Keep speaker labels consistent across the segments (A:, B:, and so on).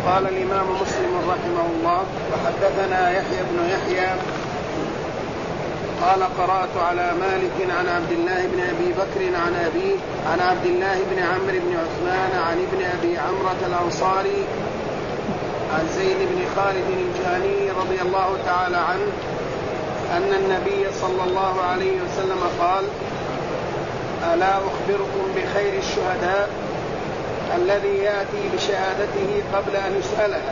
A: قال الإمام مسلم رحمه الله: وحدثنا يحيى بن يحيى قال: قرأت على مالك عن عبد الله بن أبي بكر عن أبيه عن عبد الله بن عمرو بن عثمان عن ابن أبي عمرة الأنصاري عن زيد بن خالد الجهني رضي الله تعالى عنه أن النبي صلى الله عليه وسلم قال: ألا أخبركم بخير الشهداء الذي يأتي بشهادته قبل أن يسألها؟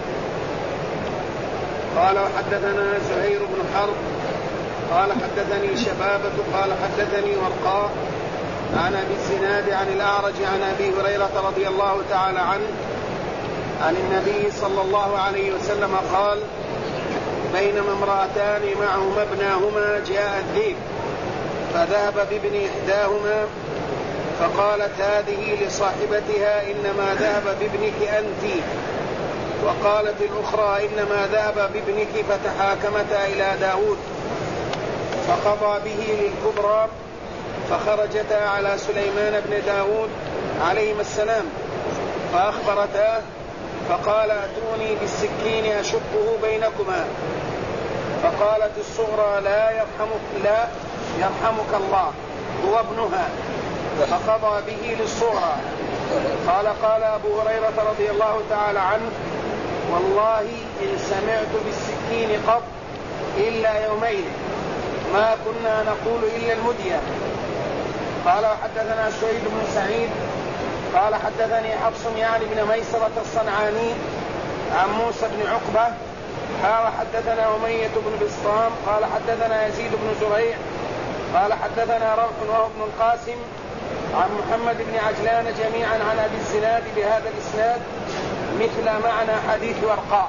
A: قال: وحدثنا زهير بن حرب قال حدثني شبابة قال حدثني ورقاء عن أبي الزناد عن الأعرج عن أبي هريرة رضي الله تعالى عنه عن النبي صلى الله عليه وسلم قال: بينما امرأتان معهما ابناهما جاء الذئب فذهب بابن إحداهما فقالت هذه لصاحبتها: إنما ذهب بابنك أنت. وقالت الأخرى: إنما ذهب بابنك. فتحاكمتا إلى داود فقضى به للكبرى فخرجتا على سليمان بن داود عليهما السلام فأخبرتاه فقال: أتوني بالسكين أشقه بينكما. فقالت الصغرى: لا يرحمك الله، هو ابنها. فقضى به للصغرى. قال أبو هريرة رضي الله تعالى عنه: والله إن سمعت بالسكين قط إلا يومين ما كنا نقول إلا المدية. قال: وحدثنا سعيد بن سعيد قال حدثني حفص يعني بن ميسرة الصنعاني عن موسى بن عقبة قال حدثنا أمية بن بسطام قال حدثنا يزيد بن زريع قال حدثنا روح وهو ابن القاسم عن محمد بن عجلان جميعا عن أبي الزناد بهذا الإسناد مثل معنى حديث ورقاء.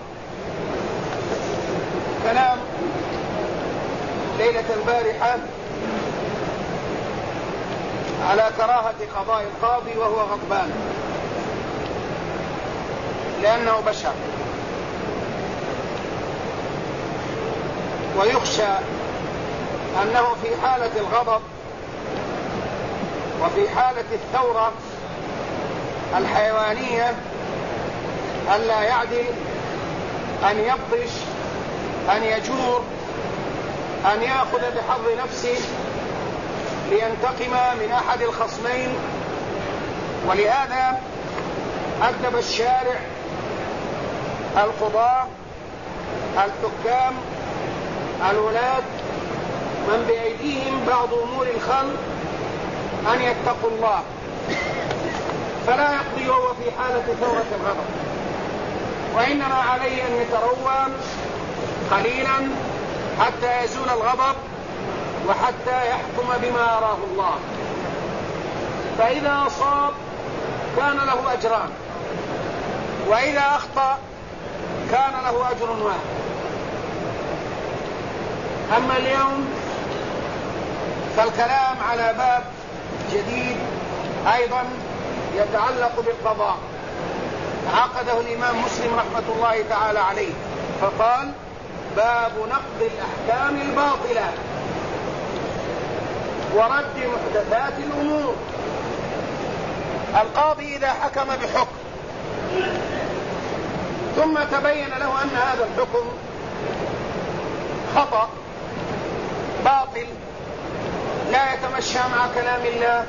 A: كلام ليلة البارحة على كراهة قضاء القاضي وهو غضبان لأنه بشر، ويخشى أنه في حالة الغضب وفي حالة الثورة الحيوانية ألا يعدل، أن يبطش، أن يجور، أن يأخذ بحظ نفسه لينتقم من أحد الخصمين. ولهذا أدب الشارع القضاة الحكام الولاة من بأيديهم بعض أمور الخلق أن يتقوا الله، فلا يقضي وهو في حالة ثورة الغضب، وإنما عليه أن يتروى قليلا حتى يزول الغضب وحتى يحكم بما أراه الله. فإذا أصاب كان له أجران، وإذا أخطأ كان له أجر واحد. أما اليوم فالكلام على باب جديد أيضا يتعلق بالقضاء عقده الإمام مسلم رحمة الله تعالى عليه، فقال: باب نقض الأحكام الباطلة ورد محدثات الأمور. القاضي إذا حكم بحكم ثم تبين له أن هذا الحكم خطأ باطل لا يتمشى مع كلام الله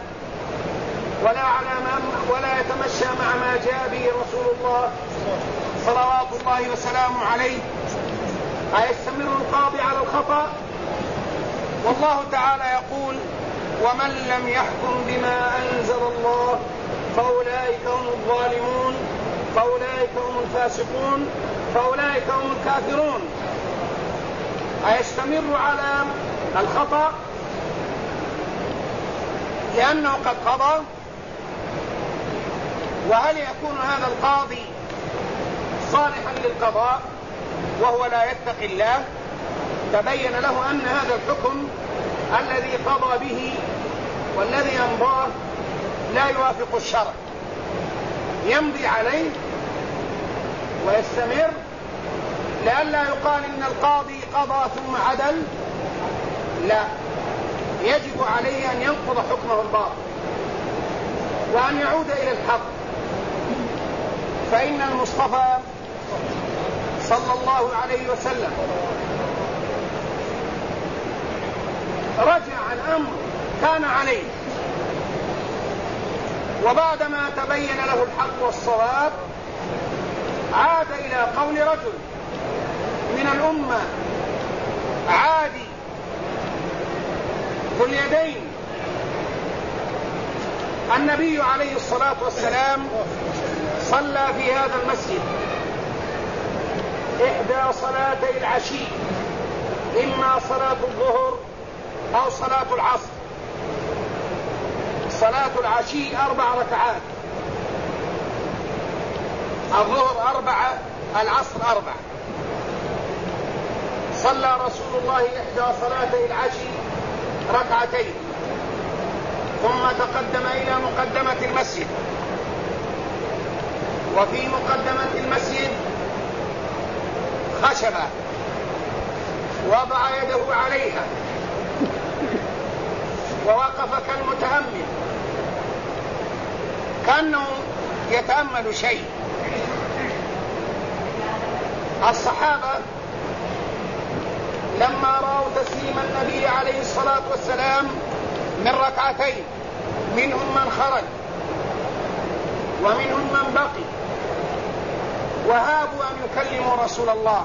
A: ولا يتمشى مع ما جاء به رسول الله صلوات الله وسلامه عليه، أيستمر القاضي على الخطأ؟ والله تعالى يقول: ومن لم يحكم بما أنزل الله فأولئك هم الظالمون، فأولئك هم الفاسقون، فأولئك هم الكافرون. أيستمر على الخطأ لأنه قد قضى؟ وهل يكون هذا القاضي صالحا للقضاء وهو لا يتقي الله؟ تبين له أن هذا الحكم الذي قضى به والذي أمضاه لا يوافق الشرع، يمضي عليه ويستمر لئلا يقال إن القاضي قضى ثم عدل. لا، يجب عليه أن ينقض حكمه الباطل وأن يعود إلى الحق. فإن المصطفى صلى الله عليه وسلم رجع عن أمر كان عليه، وبعدما تبين له الحق والصواب عاد إلى قول رجل من الأمة عادي ذو اليدين. النبي عليه الصلاة والسلام صلى في هذا المسجد إحدى صلاتي العشي، إما صلاة الظهر أو صلاة العصر. صلاة العشي 4 ركعات، الظهر 4، العصر 4. صلى رسول الله إحدى صلاتي العشي ركعتين، ثم تقدم إلى مقدمة المسجد، وفي مقدمة المسجد خشبة وضع يده عليها ووقف كالمتأمل، كأنه يتأمل شيء. الصحابة لما رأوا تسليم النبي عليه الصلاة والسلام من ركعتين، منهم من خرج ومنهم من بقي، وهابوا أن يكلموا رسول الله.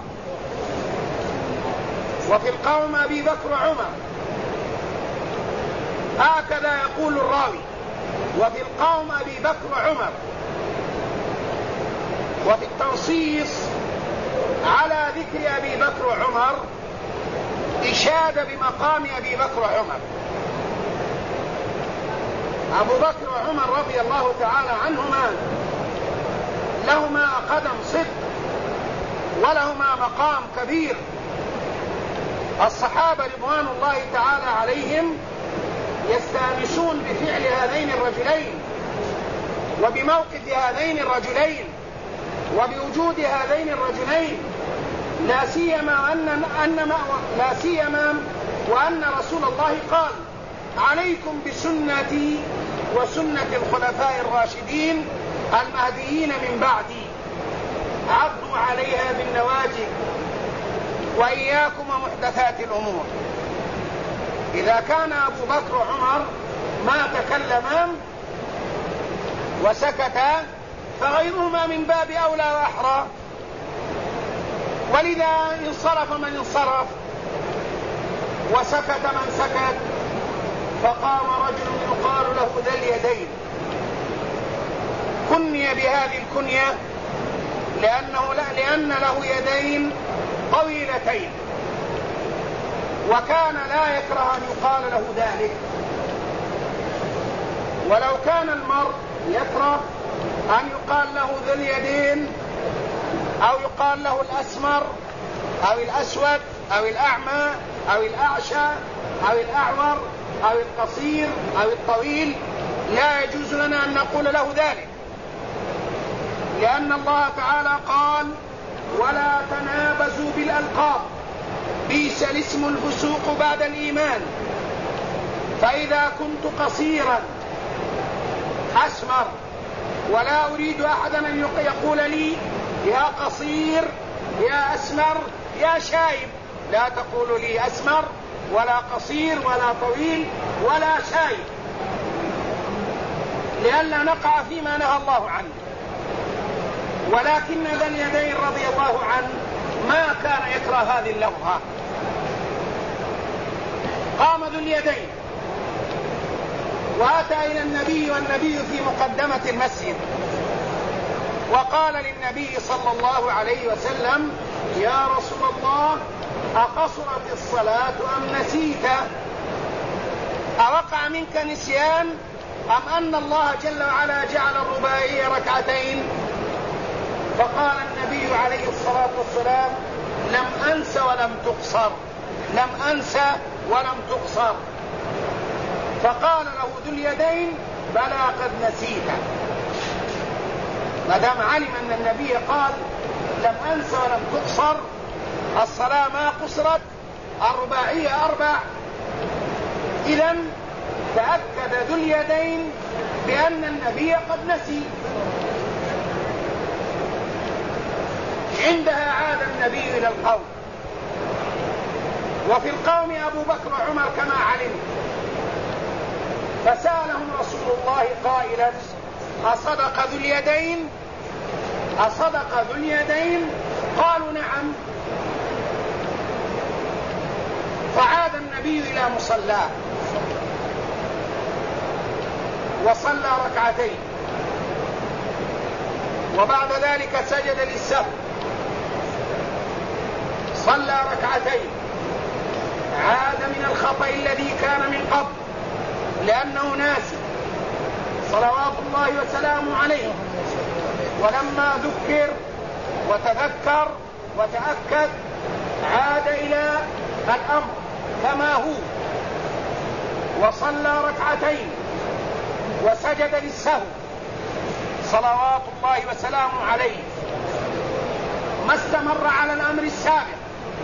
A: وفي القوم أبي بكر وعمر، هكذا يقول الراوي، وفي القوم أبي بكر وعمر. وفي التنصيص على ذكر أبي بكر وعمر إشادة بمقام أبي بكر وعمر. أبو بكر وعمر رضي الله تعالى عنهما لهما قدم صدق ولهما مقام كبير. الصحابة رضوان الله تعالى عليهم يستانسون بفعل هذين الرجلين وبموقف هذين الرجلين وبوجود هذين الرجلين، لا سيما وأن رسول الله قال: عليكم بسنتي وسنة الخلفاء الراشدين المهديين من بعدي، عضوا عليها بالنواجذ وإياكم ومحدثات الأمور. إذا كان أبو بكر وعمر ما تكلما وسكتا، فغيرهما من باب أولى وأحرى. ولذا انصرف من انصرف وسكت من سكت، فقام رجل يقال له ذا اليدين، كني بهذه الكنية لأن له يدين طويلتين، وكان لا يكره أن يقال له ذلك. ولو كان المرء يكره أن يقال له ذو اليدين أو يقال له الأسمر أو الأسود أو الأعمى أو الأعشى أو الأعور أو القصير أو الطويل، لا يجوز لنا أن نقول له ذلك، لأن الله تعالى قال: ولا تنابزوا بالألقاب بئس الاسم الفسوق بعد الإيمان. فإذا كنت قصيرا أسمر ولا أريد أحدا أن يقول لي يا قصير يا أسمر يا شايب، لا تقول لي أسمر ولا قصير ولا طويل ولا شايب، لئلا نقع فيما نهى الله عنه. ولكن ذا اليدين رضي الله عنه ما كان يكره هذه اللفظة. قام ذو اليدين وأتى إلى النبي والنبي في مقدمة المسجد، وقال للنبي صلى الله عليه وسلم: يا رسول الله، أقصرت الصلاة أم نسيت؟ أوقع منك نسيان أم أن الله جل وعلا جعل الرباعية ركعتين؟ فقال النبي عليه الصلاة والسلام: لم أنس ولم تقصر، لم أنس ولم تقصر. فقال له ذو اليدين: بلى قد نسيت. ما دام علم أن النبي قال لم أنس ولم تقصر، الصلاة ما قصرت، الرباعية 4، إذن تأكد ذو اليدين بأن النبي قد نسي. عندها عاد النبي إلى القوم، وفي القوم أبو بكر وعمر كما علم، فسألهم رسول الله قائلا: أصدق ذو اليدين؟ أصدق ذو اليدين؟ قالوا: نعم. فعاد النبي إلى مصلاه وصلى ركعتين، وبعد ذلك سجد للسهو، صلى ركعتين، عاد من الخطأ الذي كان من قبل لأنه ناسي صلوات الله وسلامه عليه، ولما ذكر وتذكر وتأكد عاد إلى الأمر كما هو، وصلى ركعتين وسجد للسهو صلوات الله وسلامه عليه، ما استمر على الأمر السابق،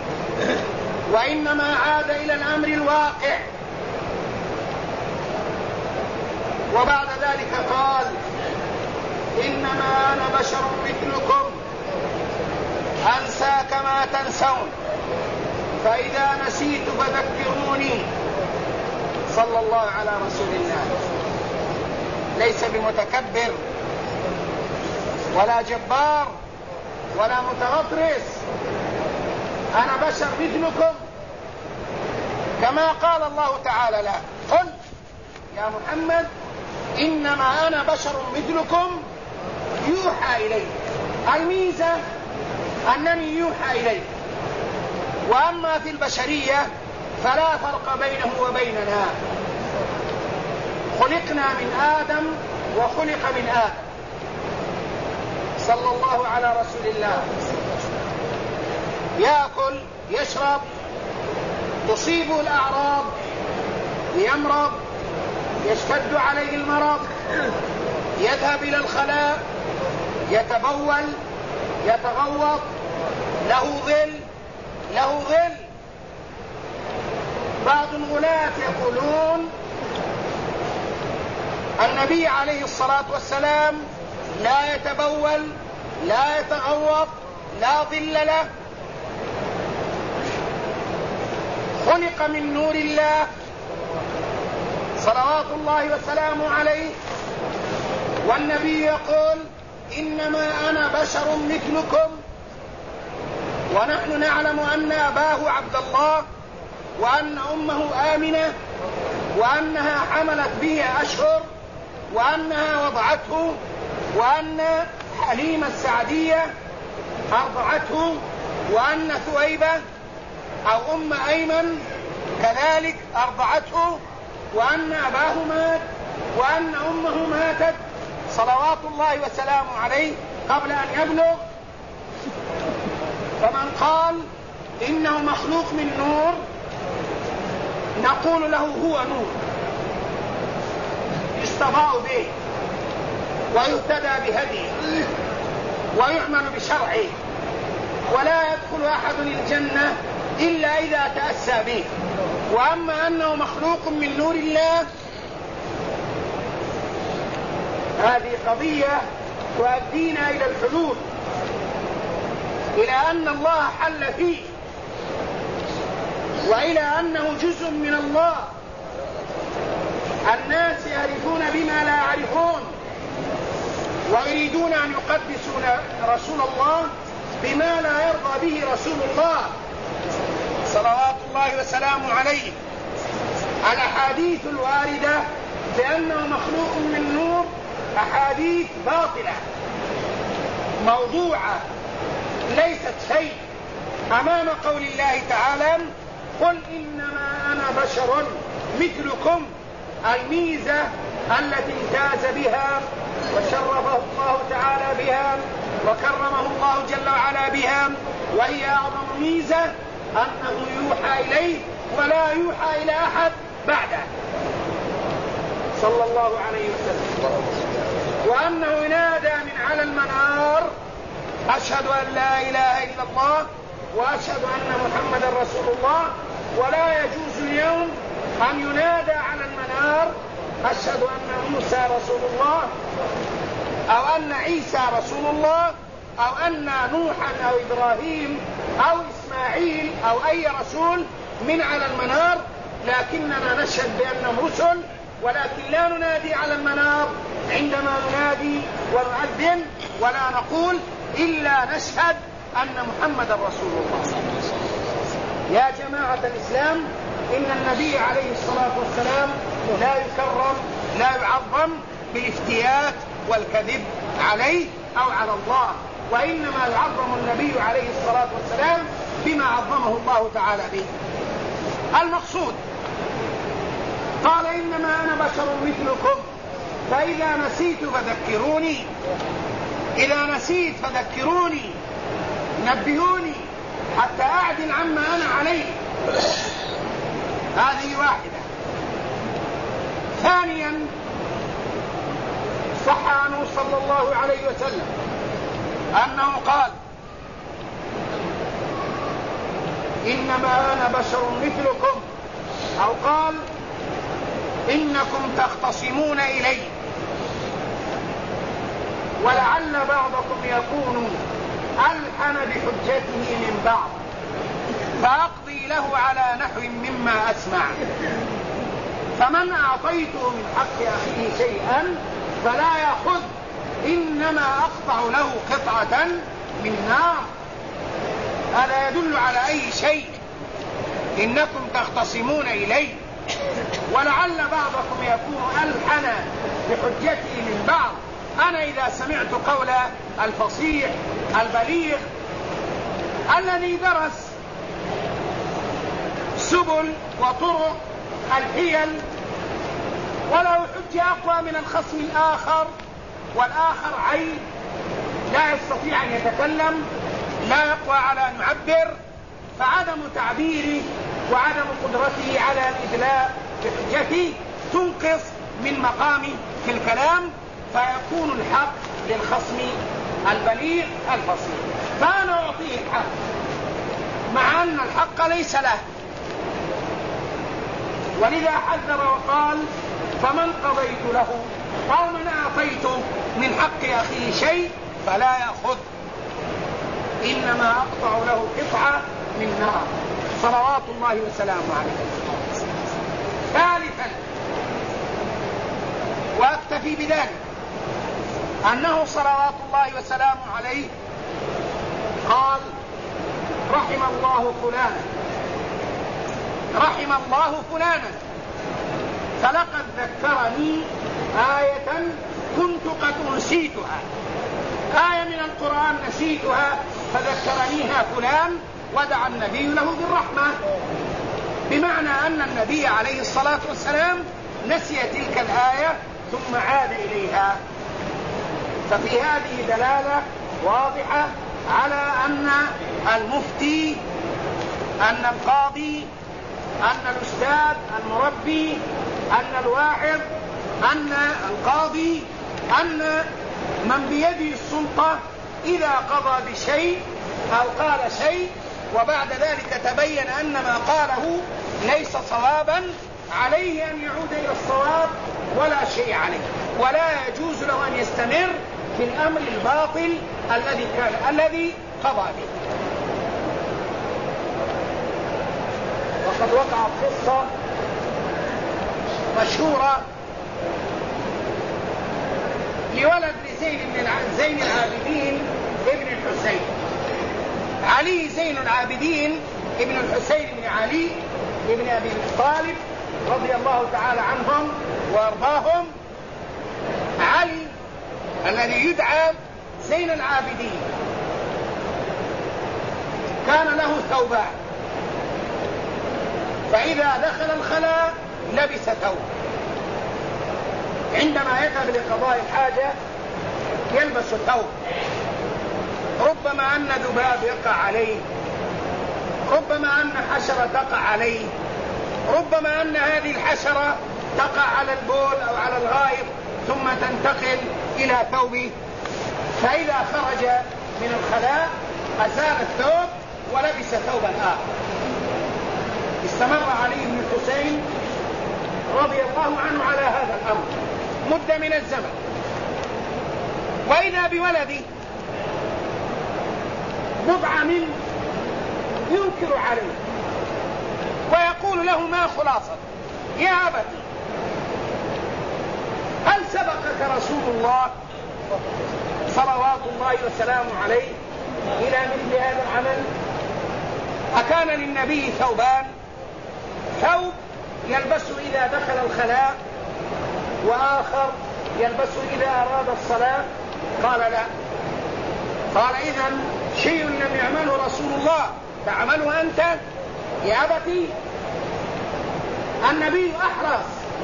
A: وإنما عاد إلى الأمر الواقع. وبعد ذلك قال: إنما أنا بشر مثلكم أنسى كما تنسون، فإذا نسيت فذكروني. صلى الله على رسول الله، ليس بمتكبر ولا جبار ولا متغطرس، أنا بشر مثلكم، كما قال الله تعالى له: قل يا محمد إنما أنا بشر مثلكم يوحى إلي. الميزة أنني يوحى إلي، وأما في البشرية فلا فرق بينه وبيننا، خلقنا من آدم وخلق من آدم. صلى الله على رسول الله. يأكل، يشرب، تصيبه الأعراض، يمرض، يشتد عليه المرض، يذهب إلى الخلاء، يتبول، يتغوط، له ظل. بعض الغلاة يقولون النبي عليه الصلاة والسلام لا يتبول، لا يتغوط، لا ظل له، خلق من نور الله صلوات الله وسلامه عليه. والنبي يقول: إنما أنا بشر مثلكم. ونحن نعلم أن أباه عبد الله، وأن أمه آمنة، وأنها حملت به أشهر، وأنها وضعته، وأن حليمة السعدية أرضعته، وأن ثويبة أو أم أيمن كذلك أرضعته، وأن أباه مات، وأن أمه ماتت صلوات الله وسلامه عليه قبل أن يبلغ. فمن قال إنه مخلوق من نور نقول له هو نور يستضاء به ويهتدى بهديه ويؤمن بشرعه، ولا يدخل أحد الجنة إلا إذا تأسى به. وأما أنه مخلوق من نور الله هذه قضية تؤدينا إلى الحلول، إلى أن الله حل فيه، وإلى أنه جزء من الله. الناس يعرفون بما لا يعرفون، ويريدون أن يقدسوا رسول الله بما لا يرضى به رسول الله صلوات الله وسلامه عليه. الأحاديث الواردة بأنه مخلوق من نور أحاديث باطلة موضوعة ليست شيء أمام قول الله تعالى: قل إنما أنا بشر مثلكم. الميزة التي امتاز بها وشرفه الله تعالى بها وكرمه الله جل وعلا بها، وهي أعظم ميزة، أنه يوحى إليه ولا يوحى إلى أحد بعده صلى الله عليه وسلم، وأنه ينادى من على المنار: أشهد أن لا إله إلا الله وأشهد أن محمدا رسول الله. ولا يجوز اليوم أن ينادى على المنار: أشهد أن موسى رسول الله، أو أن عيسى رسول الله، أو أن نوحا أو إبراهيم أو إسماعيل أو أي رسول من على المنار، لكننا نشهد بأنهم رسل، ولكن لا ننادي على المنار عندما ننادي ونؤذن، ولا نقول إلا نشهد أن محمد رسول الله. يا جماعة الإسلام، إن النبي عليه الصلاة والسلام لا يكرم لا يعظم بالافتيات والكذب عليه أو على الله، وإنما يعظم النبي عليه الصلاة والسلام بما عظمه الله تعالى به. المقصود قال إنما أنا بشر مثلكم فإذا نسيت فذكروني، إذا نسيت فذكروني، نبهوني حتى أعدل عما أنا عليه. هذه واحدة. ثانيا، صح عنه صلى الله عليه وسلم أنه قال إنما أنا بشر مثلكم، أو قال إنكم تختصمون إلي ولعل بعضكم يكون ألحن بحجته من بعض فأقضي له على نحو مما أسمع، فمن أعطيته من حق أخيه شيئا فلا يأخذ، إنما أقطع له قطعة من نار. هذا يدل على أي شيء؟ إنكم تختصمون إلي ولعل بعضكم يكون ألحن بحجته من بعض. أنا إذا سمعت قول الفصيح البليغ الذي درس سبل وطرق الحيل وله حجة أقوى من الخصم الآخر، والآخر عين لا يستطيع أن يتكلم، لا يقوى على أن يعبر، فعدم تعبيره وعدم قدرته على الإدلاء بحجته تنقص من مقامه في الكلام، فيكون الحق للخصم البليغ الفصيح، فأنا أعطيه الحق مع أن الحق ليس له. ولذا حذر وقال فمن قضيت له أو من أعطيت من حق أخيه شيء فلا يأخذ، إنما أقطع له قطعة من نار، صلوات الله وسلامه عليه. ثالثا، وأكتفي بذلك، أنه صلوات الله وسلامه عليه قال رحم الله فلانا، رحم الله فلانا، فلقد ذكرني آية كنت قد نسيتها، آية من القرآن نسيتها فذكرنيها فلان، ودعا النبي له بالرحمة، بمعنى أن النبي عليه الصلاة والسلام نسي تلك الآية ثم عاد إليها. ففي هذه دلالة واضحة على أن المفتي، أن القاضي، أن الأستاذ المربي، أن الواعظ، أن القاضي، أن من بيده السلطة إذا قضى بشيء أو قال شيء وبعد ذلك تبين أن ما قاله ليس صوابا، عليه أن يعود إلى الصواب ولا شيء عليه، ولا يجوز له أن يستمر في الأمر الباطل الذي قضى به. وقد وقعت قصة مشهورة لولد زين العابدين ابن الحسين، علي زين العابدين ابن الحسين بن علي ابن أبي طالب رضي الله تعالى عنهم وارضاهم. علي الذي يدعى زين العابدين كان له ثوبان، فإذا دخل الخلاء لبس ثوب، عندما يذهب لقضاء الحاجة يلبس ثوب، ربما أن ذباب يقع عليه، ربما أن حشرة تقع عليه، ربما أن هذه الحشرة تقع على البول أو على الغائط ثم تنتقل إلى ثوبه، فإذا خرج من الخلاء أزال الثوب ولبس ثوبا آخر. استمر علي بن الحسين رضي الله عنه على هذا الأمر مدة من الزمن، وإذا بولدي بضعة من ينكر عليه ويقول له ما خلاصة يا أبتي هل سبقك رسول الله صلوات الله وسلامه عليه إلى مثل هذا العمل؟ أكان للنبي ثوبان، ثوب يلبسه إذا دخل الخلاء وآخر يلبسه إذا أراد الصلاة؟ قال لا. قال إذن شيء لم يعمله رسول الله تعمله أنت يا أبتي؟ النبي أحرص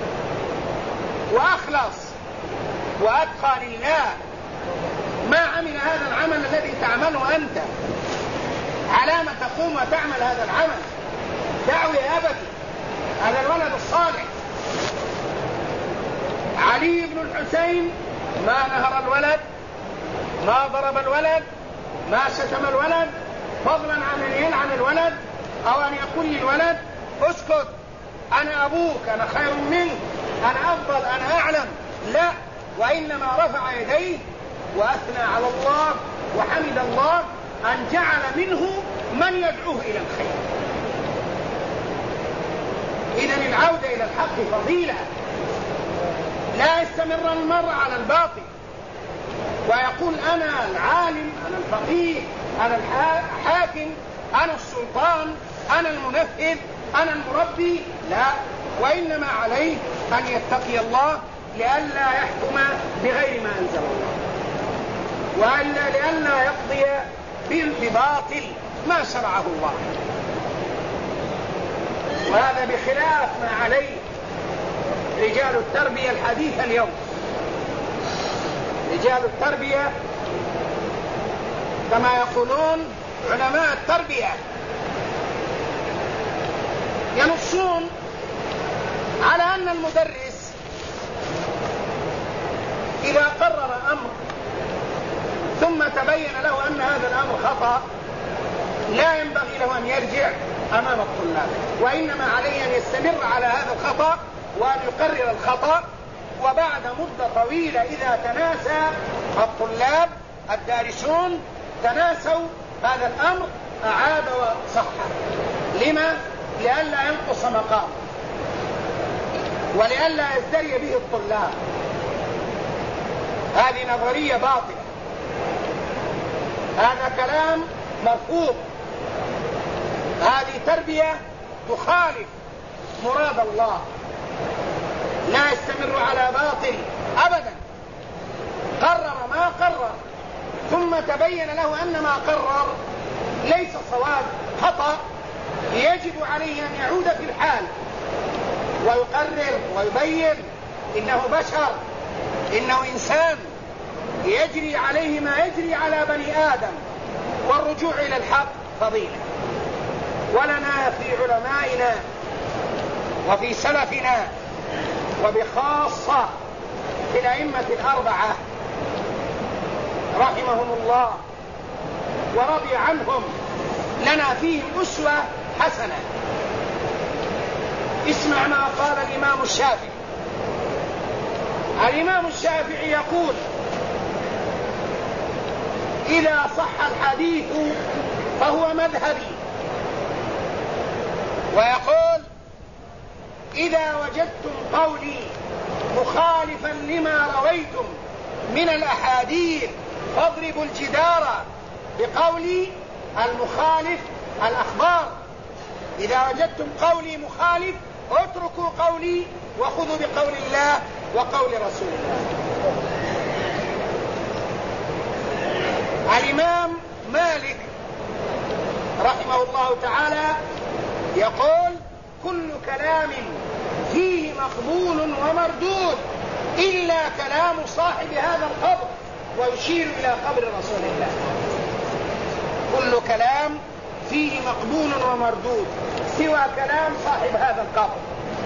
A: وأخلص وأتقى لله، ما عمل هذا العمل الذي تعمله أنت. على ما تقوم وتعمل هذا العمل؟ دعوا يا أبتي هذا الولد الصالح. علي بن الحسين ما نهر الولد، ما ضرب الولد، ما شتم الولد، فضلا عن أن يلعن الولد أو أن يقول للولد اسكت أنا أبوك أنا خير منك أنا أفضل أنا أعلم، لا، وإنما رفع يديه وأثنى على الله وحمد الله أن جعل منه من يدعوه إلى الخير. إذن العودة إلى الحق فضيلة، لا يستمر المرء على الباطل ويقول أنا العالم أنا الفقيه أنا الحاكم أنا السلطان أنا المنفذ أنا المربي، لا، وإنما عليه أن يتقي الله لئلا يحكم بغير ما أنزل الله، لئلا يقضي بباطل ما شرعه الله. وهذا بخلاف ما عليه رجال التربية الحديثة اليوم. رجال التربية كما يقولون علماء التربية ينصون على أن المدرس إذا قرر أمر ثم تبين له أن هذا الأمر خطأ لا ينبغي له أن يرجع أمام الطلاب، وإنما عليه أن يستمر على هذا الخطأ وأن يقرر الخطأ، وبعد مدة طويلة إذا تناسى الطلاب الدارسون تناسوا هذا الأمر أعاد وصحح. لما؟ لئلا ينقص مقام ولئلا يزدري به الطلاب. هذه نظرية باطلة، هذا كلام مرفوض، هذه تربية تخالف مراد الله، لا يستمر على باطل أبدا. قرر ما قرر ثم تبين له أن ما قرر ليس صواب خطأ، يجب عليه أن يعود في الحال ويقرر ويبين إنه بشر إنه إنسان يجري عليه ما يجري على بني آدم، والرجوع إلى الحق فضيلة. ولنا في علمائنا وفي سلفنا وبخاصة في الأئمة الأربعة رحمهم الله ورضي عنهم لنا فيهم أسوة حسنة. اسمع ما قال الإمام الشافعي. الإمام الشافعي يقول إذا صح الحديث فهو مذهبي، ويقول إذا وجدتم قولي مخالفا لما رويتم من الأحاديث فاضربوا الجدار بقولي المخالف الأخبار. إذا وجدتم قولي مخالف اتركوا قولي وخذوا بقول الله وقول رسول الله. الإمام مالك رحمه الله تعالى يقول كل كلام فيه مقبول ومردود إلا كلام صاحب هذا القبر، ويشير إلى قبر رسول الله. كل كلام فيه مقبول ومردود سوى كلام صاحب هذا القبر.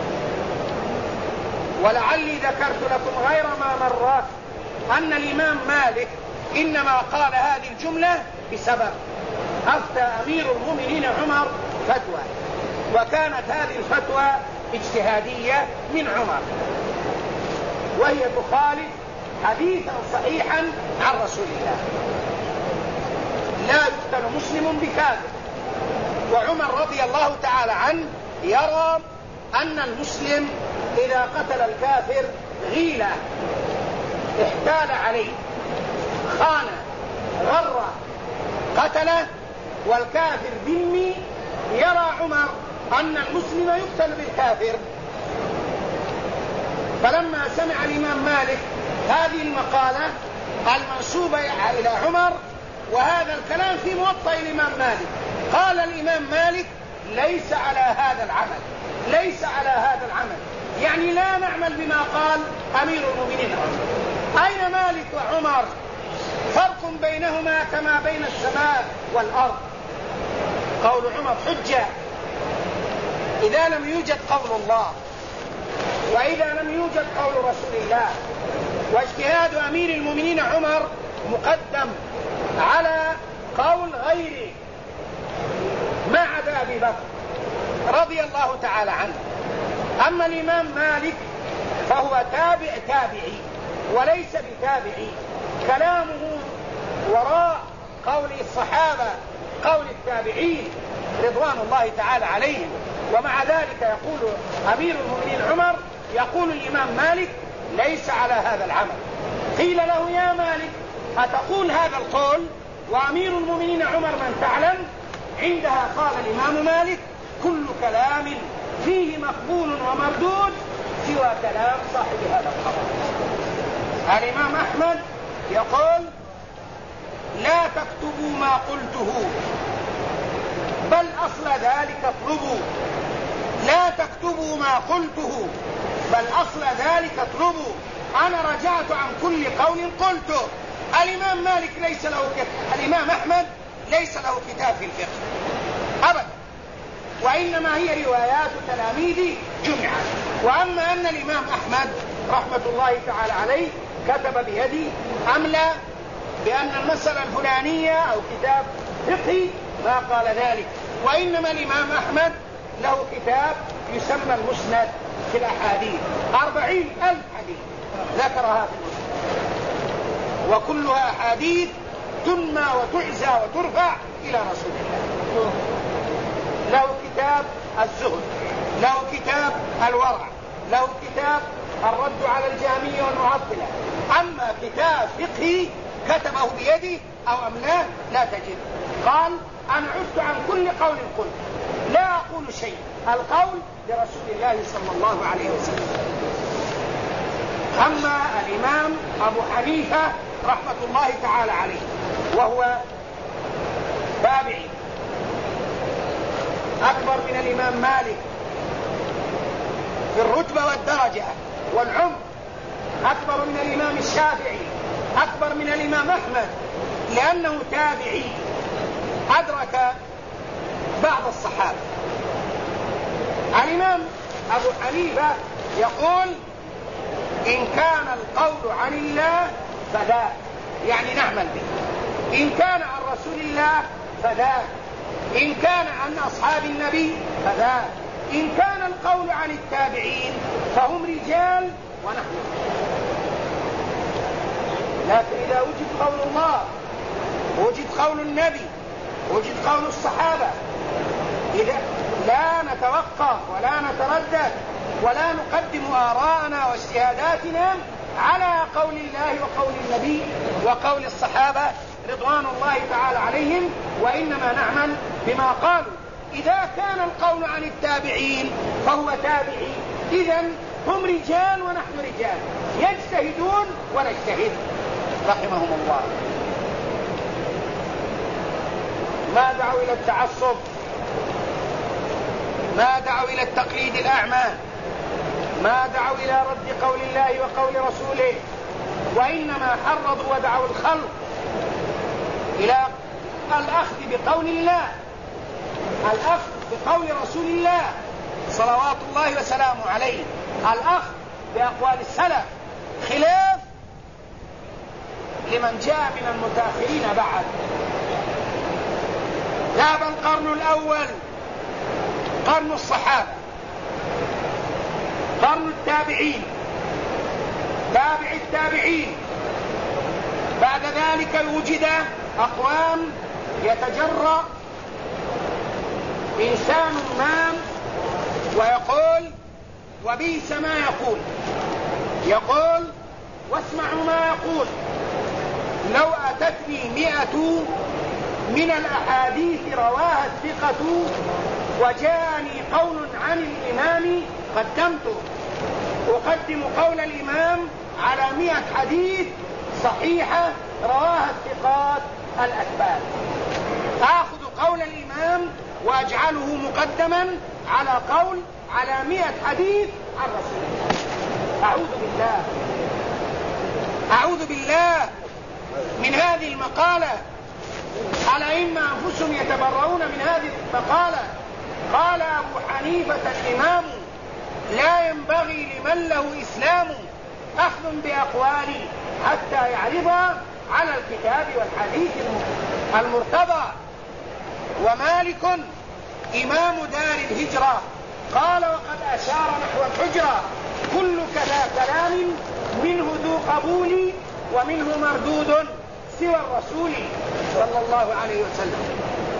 A: ولعلي ذكرت لكم غير ما مرات أن الإمام مالك إنما قال هذه الجملة بسبب أفتى أمير المؤمنين عمر فتوى، وكانت هذه الفتوى اجتهادية من عمر، وهي تخالف حديثا صحيحا عن رسول الله: لا يقتل مسلم بكافر وعمر رضي الله تعالى عنه يرى أن المسلم إذا قتل الكافر غيلة، احتال عليه، خان، غر، قتله، والكافر ذمي، يرى عمر أن المسلم يقتل بالكافر. فلما سمع الإمام مالك هذه المقالة المنسوبة إلى عمر وهذا الكلام في موطأ الإمام مالك، قال الإمام مالك: ليس على هذا العمل، ليس على هذا العمل، يعني لا نعمل بما قال أمير المؤمنين عمر. أين مالك وعمر؟ فرق بينهما كما بين السماء والأرض. قول عمر حجة إذا لم يوجد قول الله وإذا لم يوجد قول رسول الله، واجتهاد أمير المؤمنين عمر مقدم على قول غيره ما عدا أبي بكر رضي الله تعالى عنه. أما الإمام مالك فهو تابعي وليس بتابعي، كلامه وراء قول الصحابة، قول التابعين رضوان الله تعالى عليهم. ومع ذلك يقول أمير المؤمنين عمر، يقول الإمام مالك: ليس على هذا العمل. قيل له: يا مالك أتقول هذا القول وأمير المؤمنين عمر من تعلم؟ عندها قال الإمام مالك: كل كلام فيه مقبول ومردود سوى كلام صاحب هذا الخبر. الإمام أحمد يقول: لا تكتبوا ما قلته بل أصل ذلك اطلبوا. لا تكتبوا ما قلته بل أصل ذلك اطلبوا. أنا رجعت عن كل قول قلته. الإمام مالك ليس له كتاب، الإمام أحمد ليس له كتاب في الفقه أبدا، وإنما هي روايات تلاميذ جمعت. وأما أن الإمام أحمد رحمة الله تعالى عليه كتب بيدي أملا بأن المسألة الفلانية أو كتاب فقهي ما قال ذلك، وإنما الإمام أحمد له كتاب يسمى المسند في الأحاديث، 40,000 حديث ذكرها في المسند، وكلها أحاديث تنمى وتعزى وترفع إلى رسول الله. له كتاب الزهد، له كتاب الورع، له كتاب الرد على الجهمية والمعطلة. أما كتاب فقهي كتبه بيده أو أملاه لا تجد. قال: أنا عدت عن كل قول قلت، لا أقول شيء، القول لرسول الله صلى الله عليه وسلم. أما الإمام أبو حنيفة رحمة الله تعالى عليه وهو تابعي أكبر من الإمام مالك في الرتبة والدرجة والعمر، أكبر من الإمام الشافعي، أكبر من الإمام أحمد، لأنه تابعي أدرك بعض الصحابة. الإمام أبو حنيفة يقول: إن كان القول عن الله فذاك، يعني نعمل به. إن كان عن رسول الله فذاك، إن كان عن أصحاب النبي فذاك، إن كان القول عن التابعين فهم رجال ونحن. لكن إذا وجد قول الله، وجد قول النبي، وجد قول الصحابة، إذا لا نتوقف ولا نتردد ولا نقدم آراءنا واجتهاداتنا على قول الله وقول النبي وقول الصحابة رضوان الله تعالى عليهم، وإنما نعمل بما قالوا. إذا كان القول عن التابعين فهو تابعي، إذن هم رجال ونحن رجال، يجتهدون ونجتهد رحمهم الله. ما دعوا إلى التعصب، ما دعوا إلى التقليد الأعمى، ما دعوا إلى رد قول الله وقول رسوله، وإنما حرضوا ودعوا الخلق إلى الأخذ بقول الله، الأخذ بقول رسول الله صلوات الله وسلامه عليه، الأخذ بأقوال السلف، خلاف لمن جاء من المتأخرين بعد. ذهب القرن الأول قرن الصحابة، قرن التابعين، تابع التابعين، بعد ذلك وجد أقوام يتجرأ إنسان نام ويقول وبئس ما يقول واسمعوا ما يقول: لو أتتني 100 من الأحاديث رواها الثقة وجاءني قول عن الإمام قدمته، أقدم قول الإمام على 100 حديث صحيحة رواها الثقات الأثبات. آخذ قول الإمام وأجعله مقدما على 100 حديث عن رسول الله. أعوذ بالله من هذه المقالة. الأئمة أنفسهم يتبرؤون من هذه المقالة. قال أبو حنيفة الإمام: لا ينبغي لمن له إسلام أخذ بأقوالي حتى يعرض على الكتاب والحديث المرتضى. ومالك إمام دار الهجرة قال: وقد أشار نحو الحجرة: كل كلام منه ذو قبول ومنه مردود سوى الرسول صلى الله عليه وسلم.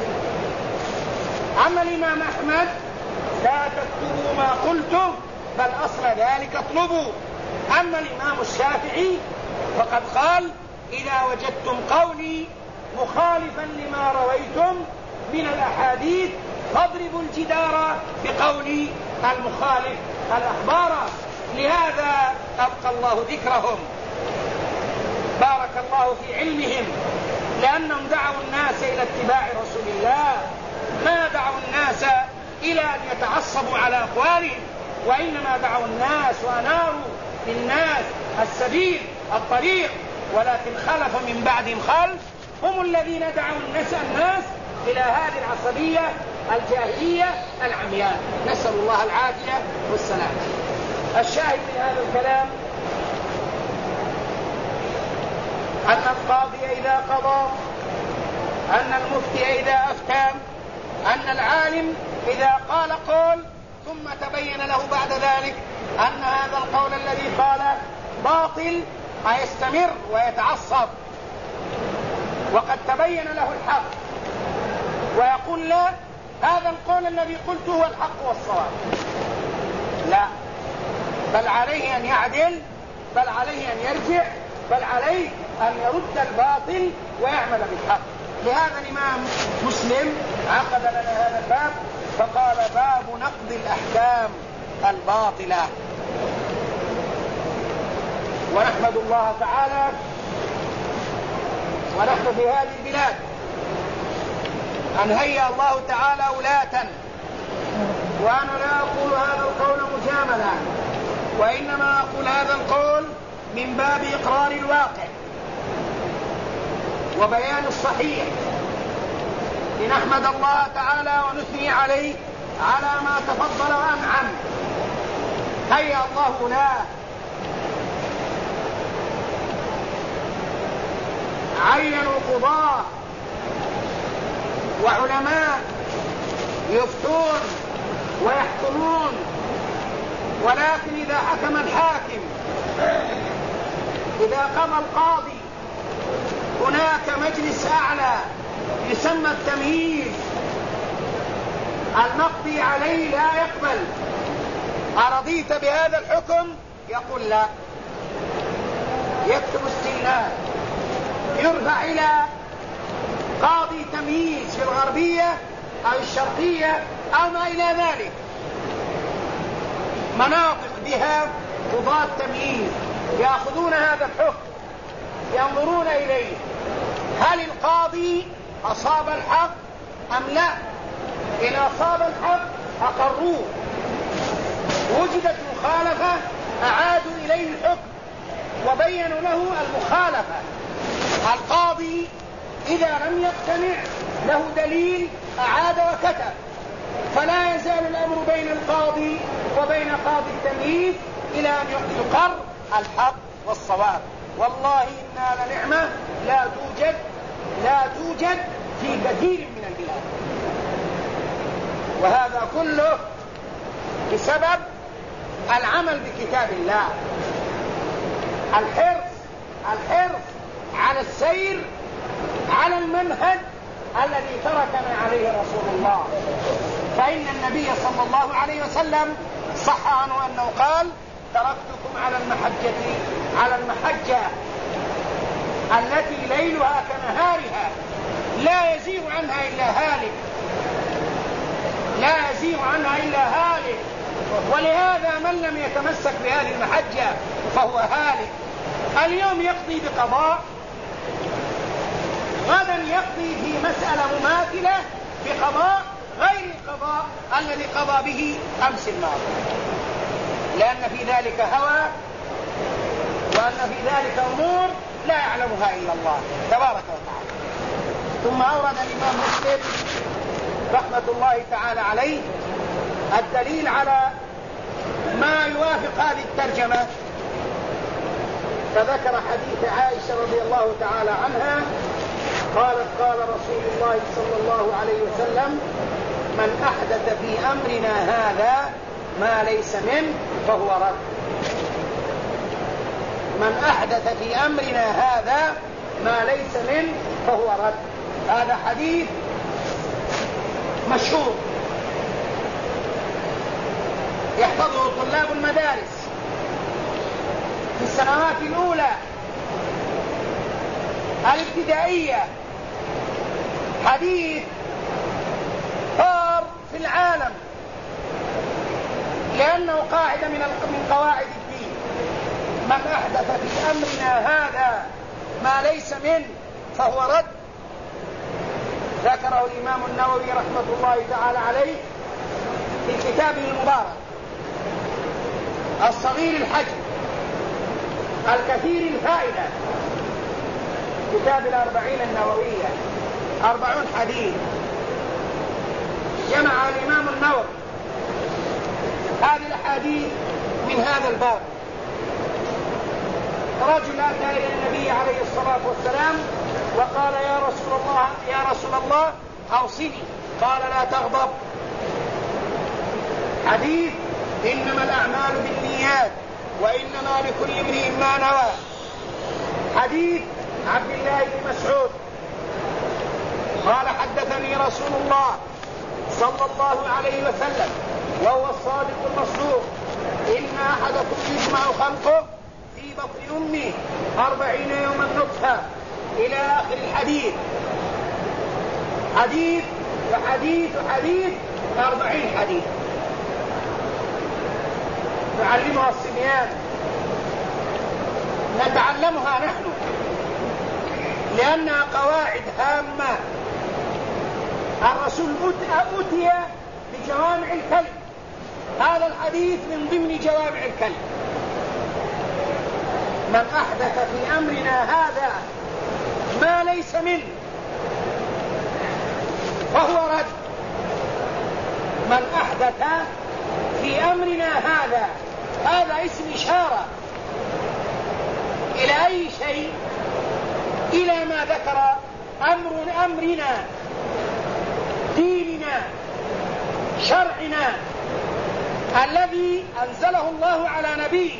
A: أما الإمام أحمد: لا تكتبوا ما قلتم بل أصل ذلك اطلبوا. أما الإمام الشافعي فقد قال: إذا وجدتم قولي مخالفا لما رويتم من الأحاديث فاضربوا الجدار بقول المخالف الأخبار. لهذا أبقى الله ذكرهم، بارك الله في علمهم، لأنهم دعوا الناس إلى اتباع رسول الله، ما دعوا الناس إلى أن يتعصبوا على أقوالهم، وإنما دعوا الناس وأناروا للناس السبيل الطريق. ولكن خلف من بعدهم خلف هم الذين دعوا الناس إلى هذه العصبية الجاهلية العمياء، نسأل الله العافية والسلام. الشاهد من هذا الكلام أن القاضي إذا قضى، أن المفتي إذا أفتى، أن العالم إذا قال قول ثم تبين له بعد ذلك أن هذا القول الذي قاله باطل فيستمر ويتعصب، وقد تبين له الحق ويقول: لا، هذا القول الذي قلته هو الحق والصواب. لا، بل عليه أن يعدل، بل عليه أن يرجع، بل عليه أن يرد الباطل ويعمل بالحق. لهذا الإمام مسلم عقد لنا هذا الباب فقال: باب نقض الأحكام الباطلة. ونحمد الله تعالى ونحن في هذه البلاد أن هيأ الله تعالى ولاة، وأنا لا أقول هذا القول مجاملة، وإنما أقول هذا القول من باب إقرار الواقع وبيان الصحيح، لنحمد الله تعالى ونثني عليه على ما تفضل وأنعم. هيأ الله ولاة عينوا قضاة وعلماء يفتون ويحكمون، ولكن إذا حكم الحاكم، إذا قضى القاضي، هناك مجلس أعلى يسمى التمييز، المقضي عليه لا يقبل. أرضيت بهذا الحكم؟ يقول لا، يكتب استئناف، يرفع إلى قاضي تمييز في الغربية أو الشرقية أو ما إلى ذلك، مناطق بها قضاة تمييز يأخذون هذا الحكم، ينظرون إليه هل القاضي أصاب الحق أم لا. إن أصاب الحق أقروه، وجدت مخالفة أعادوا إليه الحكم وبينوا له المخالفة. القاضي إذا لم يقتنع له دليل أعاد وكتب، فلا يزال الأمر بين القاضي وبين قاضي التمييز إلى أن يقر الحق والصواب. والله إنا لنعمة لا توجد في كثير من البلاد، وهذا كله بسبب العمل بكتاب الله، الحرص على السير على المنهج الذي تركنا عليه رسول الله.
B: فإن النبي صلى الله عليه وسلم صح عنه أنه قال: تركتكم على المحجة التي ليلها كنهارها لا يزيغ عنها إلا هالك، ولهذا من لم يتمسك بهذه المحجة فهو هالك. اليوم يقضي بقضاء، غدا يقضي في مسألة مماثلة بقضاء غير القضاء الذي قضى به أمس الماضي، لأن في ذلك هوى، وأن في ذلك أمور لا يعلمها إلا الله تبارك وتعالى. ثم أورد الإمام مسلم رحمة الله تعالى عليه الدليل على ما يوافق هذه الترجمة، فذكر حديث عائشة رضي الله تعالى عنها قالت: قال رسول الله صلى الله عليه وسلم: من أحدث في أمرنا هذا ما ليس منه فهو رد. من أحدث في أمرنا هذا ما ليس منه فهو رد. هذا حديث مشهور يحفظه طلاب المدارس في السنوات الأولى الابتدائية، حديث طار في العالم لأنه قاعدة من قواعد الدين: من أحدث في أمرنا هذا ما ليس منه فهو رد. ذكره الإمام النووي رحمة الله تعالى عليه في كتابه المبارك الصغير الحجم الكثير الفائدة، كتاب الأربعين النووية، 40 حديث. جمع الإمام النووي هذه الأحاديث من هذا الباب. رجل أتى إلى النبي عليه الصلاة والسلام وقال: يا رسول الله أوصني. قال: لا تغضب. حديث إنما الأعمال بالنيات وإنما لكل امرئ ما نوى. حديث عبد الله بن مسعود قال: حدثني رسول الله صلى الله عليه وسلم وهو الصادق المصدوق: إن أحدكم يجمع خلقه في بطن أمه 40 يوما نطفة، إلى آخر الحديث. حديث وحديث وحديث، 40 حديث نعلمها الصبيان، نتعلمها نحن، لأنها قواعد هامة. الرسول أتي بجوامع الكلم، هذا الحديث من ضمن جوامع الكلم. من أحدث في أمرنا هذا ما ليس منه فهو رد. من أحدث في أمرنا هذا اسم إشارة إلى أي شيء؟ إلى ما ذكر أمرنا، ديننا، شرعنا الذي أنزله الله على نبيه،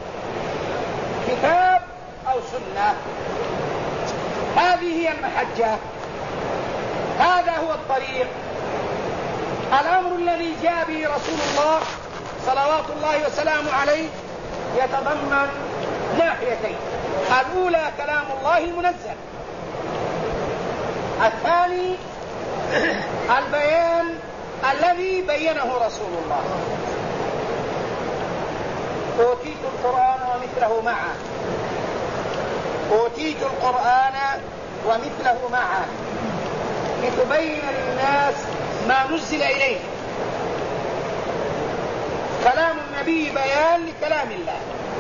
B: كتاب أو سنة. هذه هي المحجة، هذا هو الطريق. الأمر الذي جاء به رسول الله صلوات الله وسلامه عليه يتضمن ناحيتين: الأولى كلام الله المنزل، الثاني البيان الذي بينه رسول الله. أوتيت القرآن ومثله معه، أوتيت القرآن ومثله معه لتبين للناس ما نزل إليه. كلام النبي بيان لكلام الله،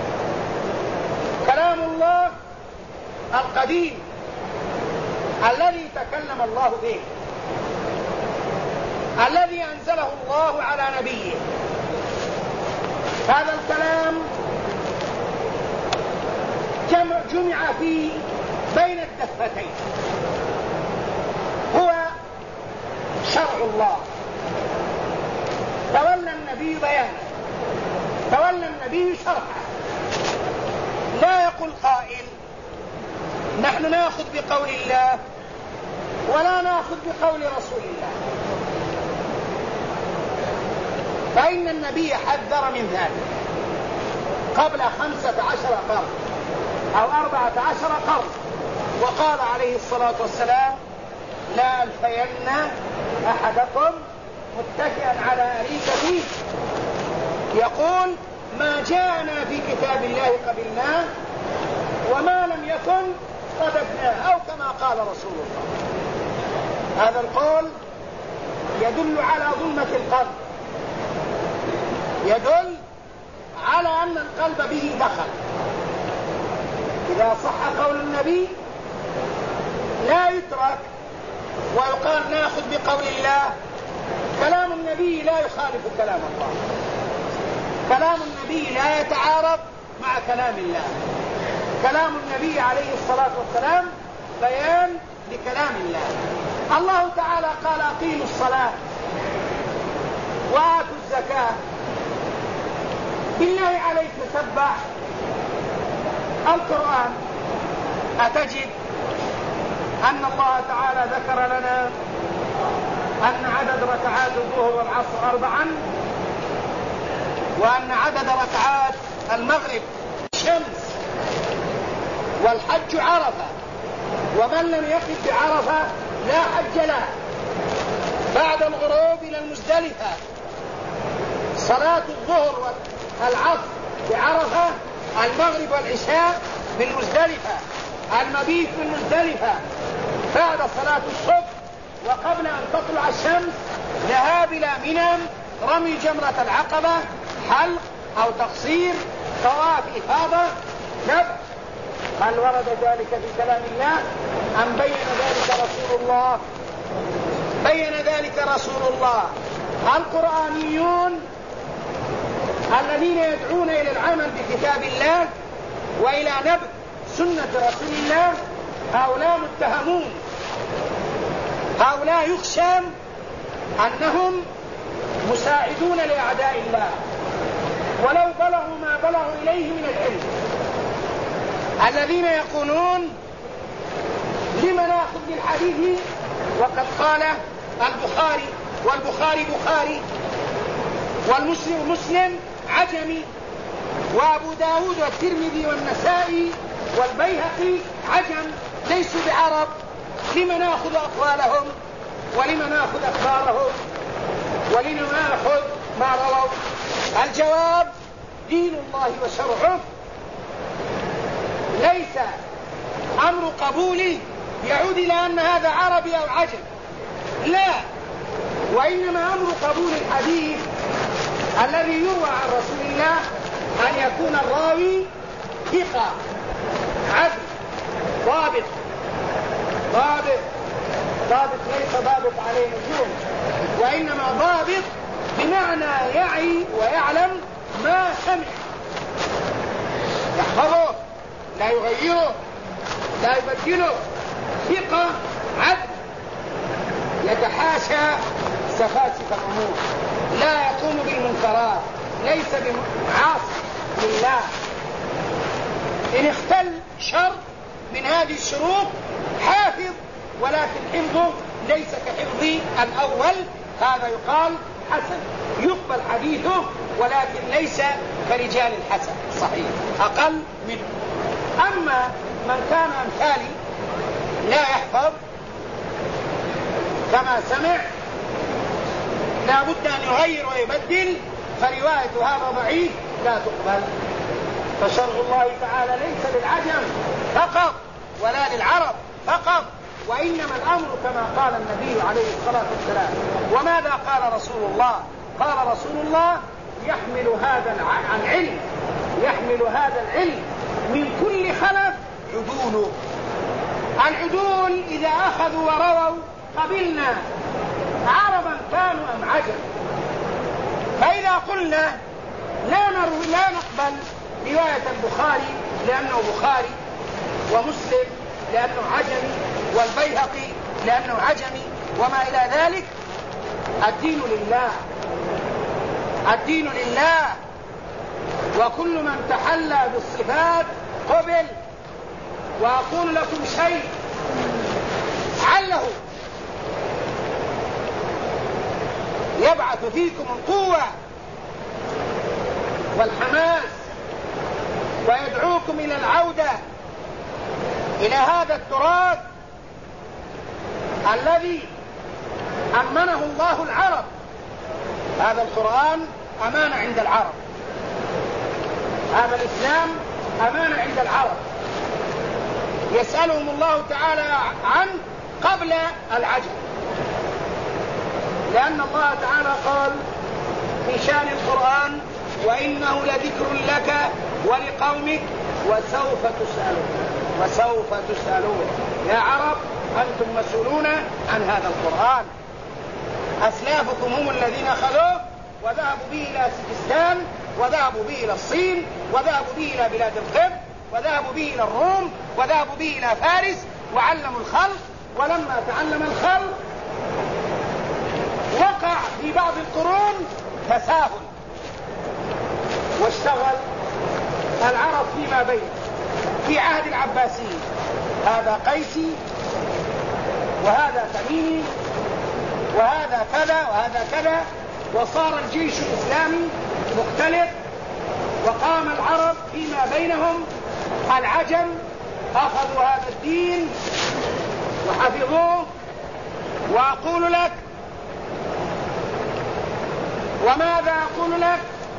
B: كلام الله القديم الذي تكلم الله به، الذي أنزله الله على نبيه. هذا الكلام جمع فيه بين الدفتين، هو شرع الله. تولى النبي بيانه، تولى النبي شرحه. لا يقول قائل: نحن نأخذ بقول الله ولا نأخذ بقول رسول الله. فإن النبي حذر من ذلك قبل 15 قرن أو 14 قرن، وقال عليه الصلاة والسلام: لا ألفين أحدكم متكئا على أريكته، يقول: ما جاءنا في كتاب الله قبلناه وما لم يكن صدقناه، أو كما قال رسول الله. هذا القول يدل على ظلمة القلب، يدل على أن القلب به دخل. إذا صح قول النبي لا يترك ويقال ناخذ بقول الله. كلام النبي لا يخالف كلام الله، كلام النبي لا يتعارض مع كلام الله. كلام النبي عليه الصلاة والسلام بيان لكلام الله. الله تعالى قال: أقيموا الصلاة وآتوا الزكاة. بالله عليك سبح القرآن، أتجد أن الله تعالى ذكر لنا أن عدد ركعات الظهر والعصر 4، وأن عدد ركعات المغرب شمس، والحج عرفة، ومن لم يقف بعرفة لا حج له. بعد الغروب إلى المزدلفة صلاة الظهر والعصر بعرفة، المغرب والعشاء بالمزدلفة، المبيت بالمزدلفة بعد صلاة الصبح وقبل أن تطلع الشمس، ذهاب إلى منى، رمي جمرة العقبة، حلق أو تقصير، طواف إفاضة، ذبح. هل ورد ذلك في كلام الله أم بين ذلك رسول الله؟ بين ذلك رسول الله. القرآنيون الذين يدعون إلى العمل بكتاب الله وإلى نبذ سنة رسول الله هؤلاء متهمون، هؤلاء يخشى أنهم مساعدون لأعداء الله، ولو بلغوا ما بلغوا إليه من العلم. الذين يقولون: لما نأخذ بالحديث وقد قال البخاري، والبخاري بخاري، والمسلم مسلم عجمي، وأبو داود والترمذي والنسائي والبيهقي عجم ليسوا بعرب، لما نأخذ أقوالهم ولما نأخذ أخبارهم ولما نأخذ ما رووا؟ الجواب: دين الله وشرعه ليس أمر قبولي يعود إلى أن هذا عربي أو عجم، لا، وإنما أمر قبول الحديث الذي يروى عن رسول الله أن يكون الراوي ثقة عدل ضابط. ضابط ليس ضابط عليه نجوم، وإنما ضابط بمعنى يعي ويعلم ما سمع، يحفظه، لا يغيره، لا يبدله، ثقة عدل، يتحاشى سفاسف الأمور، لا يقوم بالمنكرات، ليس بعاصي لله. إن اختل شر من هذه الشروط حافظ، ولكن حفظه ليس كحفظ الأول، هذا يقال حسن، يقبل حديثه ولكن ليس كرجال الحسن صحيح، أقل منه. أما من كان أمثالي لا يحفظ كما سمع، لا بد أن يغير ويبدل، فرواية هذا ضعيف لا تقبل. فشرع الله تعالى ليس للعجم فقط ولا للعرب فقط، وإنما الأمر كما قال النبي عليه الصلاة والسلام. وماذا قال رسول الله؟ قال رسول الله: يحمل هذا العلم، يحمل هذا العلم من كل خلف عدوله. العدول إذا أخذوا ورووا قبلنا، عربا كانوا أم عجم. فإذا قلنا لا نقبل رواية البخاري لأنه بخاري، ومسلم لأنه عجمي، والبيهقي لأنه عجمي، وما إلى ذلك، الدين لله، الدين لله، وكل من تحلى بالصفات قبل. وأقول لكم شيء عله يبعث فيكم القوة والحماس، ويدعوكم إلى العودة إلى هذا التراث الذي أمنه الله العرب. هذا القرآن أمانة عند العرب، هذا الإسلام أمانة عند العرب، يسألهم الله تعالى عنه قبل العجم، لأن الله تعالى قال في شأن القرآن: وإنه لذكر لك ولقومك وسوف تسألون. وسوف تسألون يا عرب، أنتم مسؤولون عن هذا القرآن. أسلافكم هم الذين أخذوه وذهبوا به إلى سجستان، وذهبوا به إلى الصين، وذهبوا به إلى بلاد القبط، وذهبوا به إلى الروم، وذهبوا به إلى فارس، وعلموا الخلق. ولما تعلم الخلق وقع في بعض القرون تساهل، واشتغل العرب فيما بين. في عهد العباسيين هذا قيسي، وهذا تميمي، وهذا كذا وهذا كذا، وصار الجيش الإسلامي مختلف، وقام العرب فيما بينهم. العجم أخذوا هذا الدين وحفظوه. وأقول لك، وماذا أقول لك؟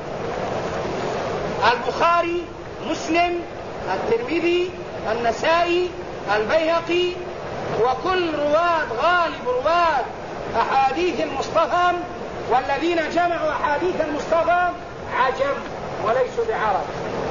B: البخاري، مسلم، الترمذي، النسائي، البيهقي، وكل غالب رواة أحاديث المصطفى والذين جمعوا أحاديث المصطفى عجم وليسوا بعرب.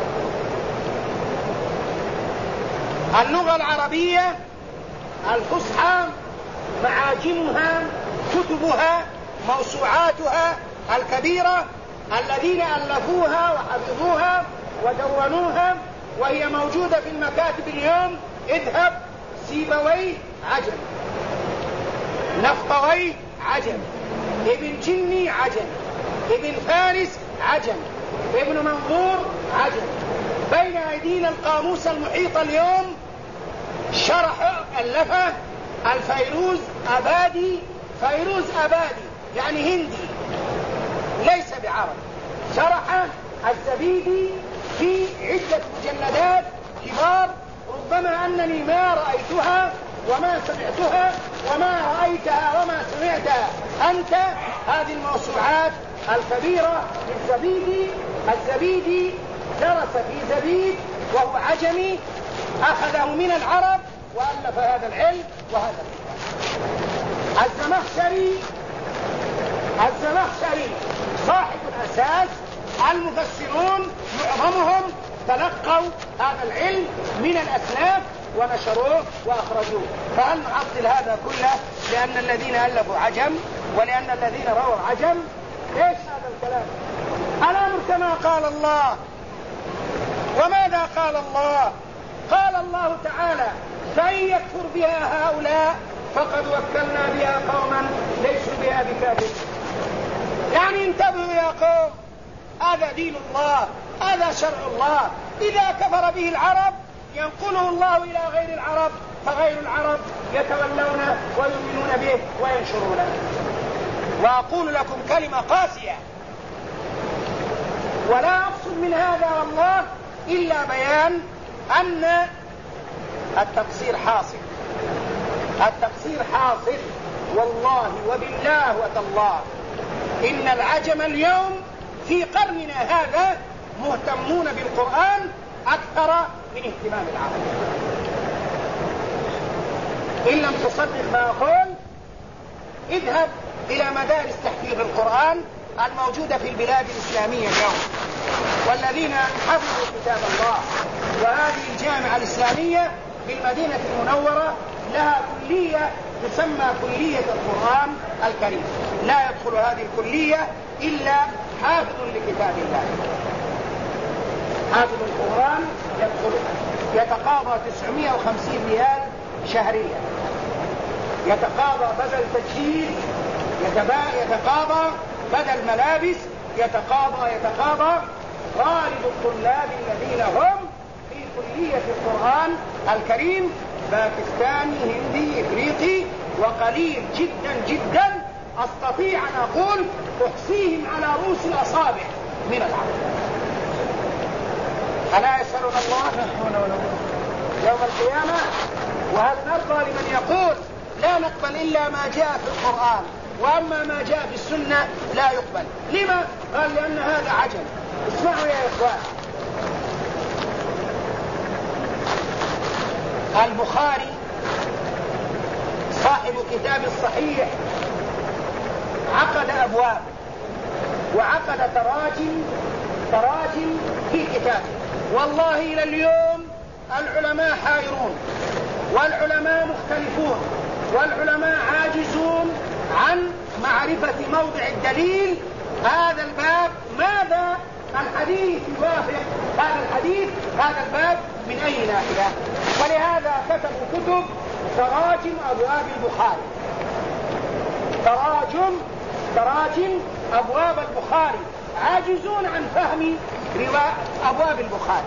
B: اللغة العربية الفصحى معاجمها، كتبها، موسوعاتها الكبيرة الذين ألفوها وحفظوها ودونوها، وهي موجودة في المكاتب اليوم. اذهب سيبويه عجم، نفطويه عجم، ابن جني عجم، ابن فارس عجم، ابن منظور عجم. بين أيدينا القاموس المحيط اليوم شرح ألفه الفيروز أبادي. فيروز أبادي يعني هندي ليس بعرب. شرح الزبيدي في عدة مجلدات كبار، ربما أنني ما رأيتها وما سمعتها وما رأيتها وما سمعتها أنت. هذه الموسوعات الكبيرة للزبيدي. الزبيدي درس في زبيد وهو عجمي، أخذه من العرب وألف هذا العلم وهذا الكتاب. الزمخشري صاحب الأساس. المفسرون معظمهم تلقوا هذا العلم من الأسلاف ونشروه وأخرجوه. فهل نعطل هذا كله لأن الذين ألفوا عجم ولأن الذين رووا عجم؟ ليش هذا الكلام؟ الأمر كما قال الله. وماذا قال الله؟ قال الله تعالى: فإن يكفر بها هؤلاء فقد وكلنا بها قوما ليسوا بها بكافرين. يعني انتبهوا يا قوم، هذا دين الله، هذا شرع الله. إذا كفر به العرب ينقله الله إلى غير العرب، فغير العرب يتولون ويؤمنون به وينشرونه. وأقول لكم كلمة قاسية ولا أقصد من هذا والله إلا بيان أن التقصير حاصل. التقصير حاصل والله وبالله وتالله. إن العجم اليوم في قرننا هذا مهتمون بالقرآن أكثر من اهتمام العرب. إن لم تصدق ما أقول اذهب إلى مدارس تحفيظ القرآن الموجودة في البلاد الإسلامية اليوم، والذين حفظوا كتاب الله. وهذه الجامعة الإسلامية بالمدينة المنورة لها كلية تسمى كلية القرآن الكريم. لا يدخل هذه الكلية إلا حافظ لكتاب الله. حافظ القرآن يدخل، يتقاضى 950 ريال شهريا، يتقاضى بدل تجهيز، يتقاضى بدل ملابس، يتقاضى غالب الطلاب الذين هم في كلية القرآن الكريم باكستاني، هندي، إفريقي، وقليل جدا جدا أستطيع أن أقول أحصيهم على رؤوس الأصابع من العرب. ألا يسألون الله يوم القيامة؟ وهل نرضى لمن يقول لا نقبل إلا ما جاء في القرآن وأما ما جاء في السنة لا يقبل؟ لما؟ قال لأن هذا عجل. اسمعوا يا إخوان، البخاري صاحب كتاب الصحيح عقد أبواب وعقد تراجم في كتابه. والله إلى اليوم العلماء حائرون والعلماء مختلفون والعلماء عاجزون عن معرفة موضع الدليل. هذا الباب ماذا الحديث يوافق هذا الحديث؟ هذا الباب من أي ناحية؟ ولهذا كتبوا كتب تراجم أبواب البخاري، تراجم أبواب البخاري، عاجزون عن فهم أبواب البخاري.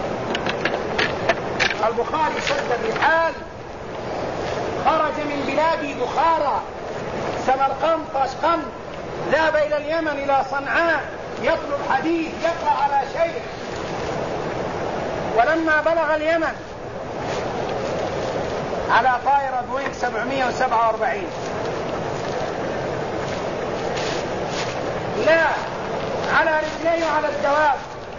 B: البخاري سد الرحال، خرج من بلاد بخارى سمرقند طشقند، ذهب إلى اليمن إلى صنعاء يطلب حديث يقرأ على شيخ. ولما بلغ اليمن على طائرة بوينغ 747 لا على رجليه وعلى الدواب،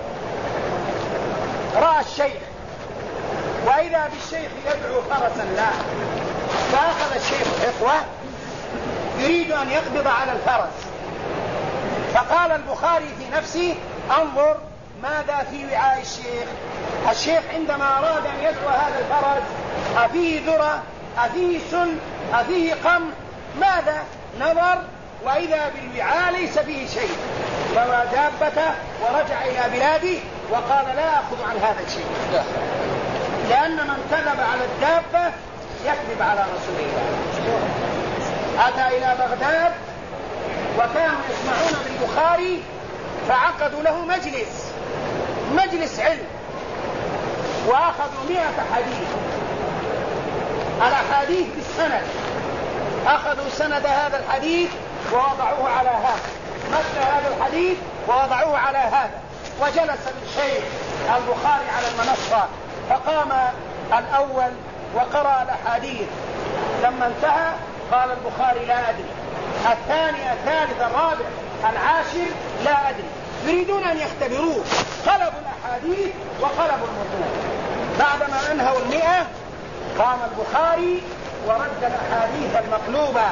B: رأى الشيخ وإذا بالشيخ يدعو فرسا له، فأخذ الشيخ حقوة يريد أن يقبض على الفرس، فقال البخاري في نفسه انظر ماذا في وعاء الشيخ. الشيخ عندما أراد أن يدعو هذا الفرس أفيه ذرة أفيه سن أفيه قمح، ماذا؟ نظر وإذا بالوعاء ليس فيه شيء، روى دابته ورجع إلى بلاده وقال لا أخذ عن هذا الشيء، لأن من كذب على الدابة يكذب على رسول الله. أتى إلى بغداد وكانوا يسمعون بالبخاري فعقدوا له مجلس علم وأخذوا 100 حديث، الأحاديث بالسند، أخذوا سند هذا الحديث ووضعوه على هذا، مثل هذا الحديث ووضعوه على هذا، وجلس الشيخ البخاري على المنصة فقام الأول وقرأ الأحاديث، لما انتهى قال البخاري لا أدري، الثاني الثالث الرابع العاشر لا أدري، يريدون أن يختبروه، قلبوا الأحاديث وقلبوا المتون. بعدما أنهوا 100 قام البخاري ورد الأحاديث المقلوبة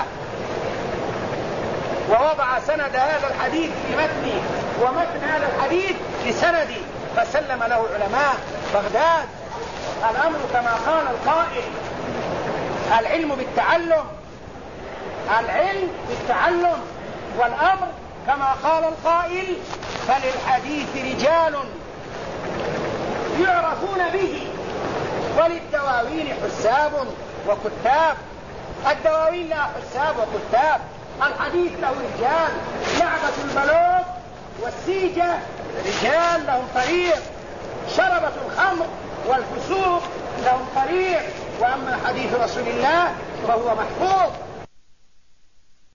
B: ووضع سند هذا الحديث في متنه ومتن هذا الحديث لسندي، فسلم له علماء بغداد. الأمر كما قال القائل العلم بالتعلم، والأمر كما قال القائل فللحديث رجال يعرفون به وللدواوين حساب وكتاب. الدواوين لها حساب وكتاب، الحديث له رجال، لعبة البلوغ والسيجة رجال لهم طريق، شربة الخمر والفسوق لهم طريق، وأما حديث رسول الله فهو محفوظ